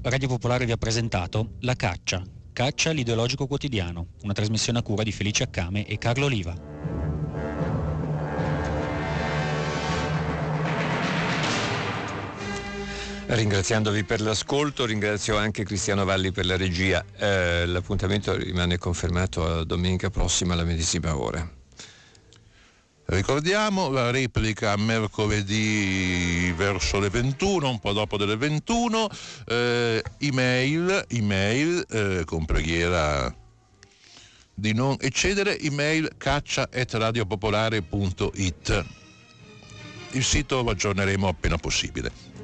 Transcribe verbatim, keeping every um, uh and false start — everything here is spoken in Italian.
Radio Popolare vi ha presentato La Caccia, Caccia l'ideologico quotidiano, una trasmissione a cura di Felice Accame e Carlo Oliva. Ringraziandovi per l'ascolto, ringrazio anche Cristiano Valli per la regia. Eh, l'appuntamento rimane confermato a domenica prossima alla medesima ora. Ricordiamo la replica mercoledì verso le ventuno, un po' dopo delle ventuno, eh, email, email eh, con preghiera di non eccedere, email caccia at radiopopolare punto it. Il sito lo aggiorneremo appena possibile.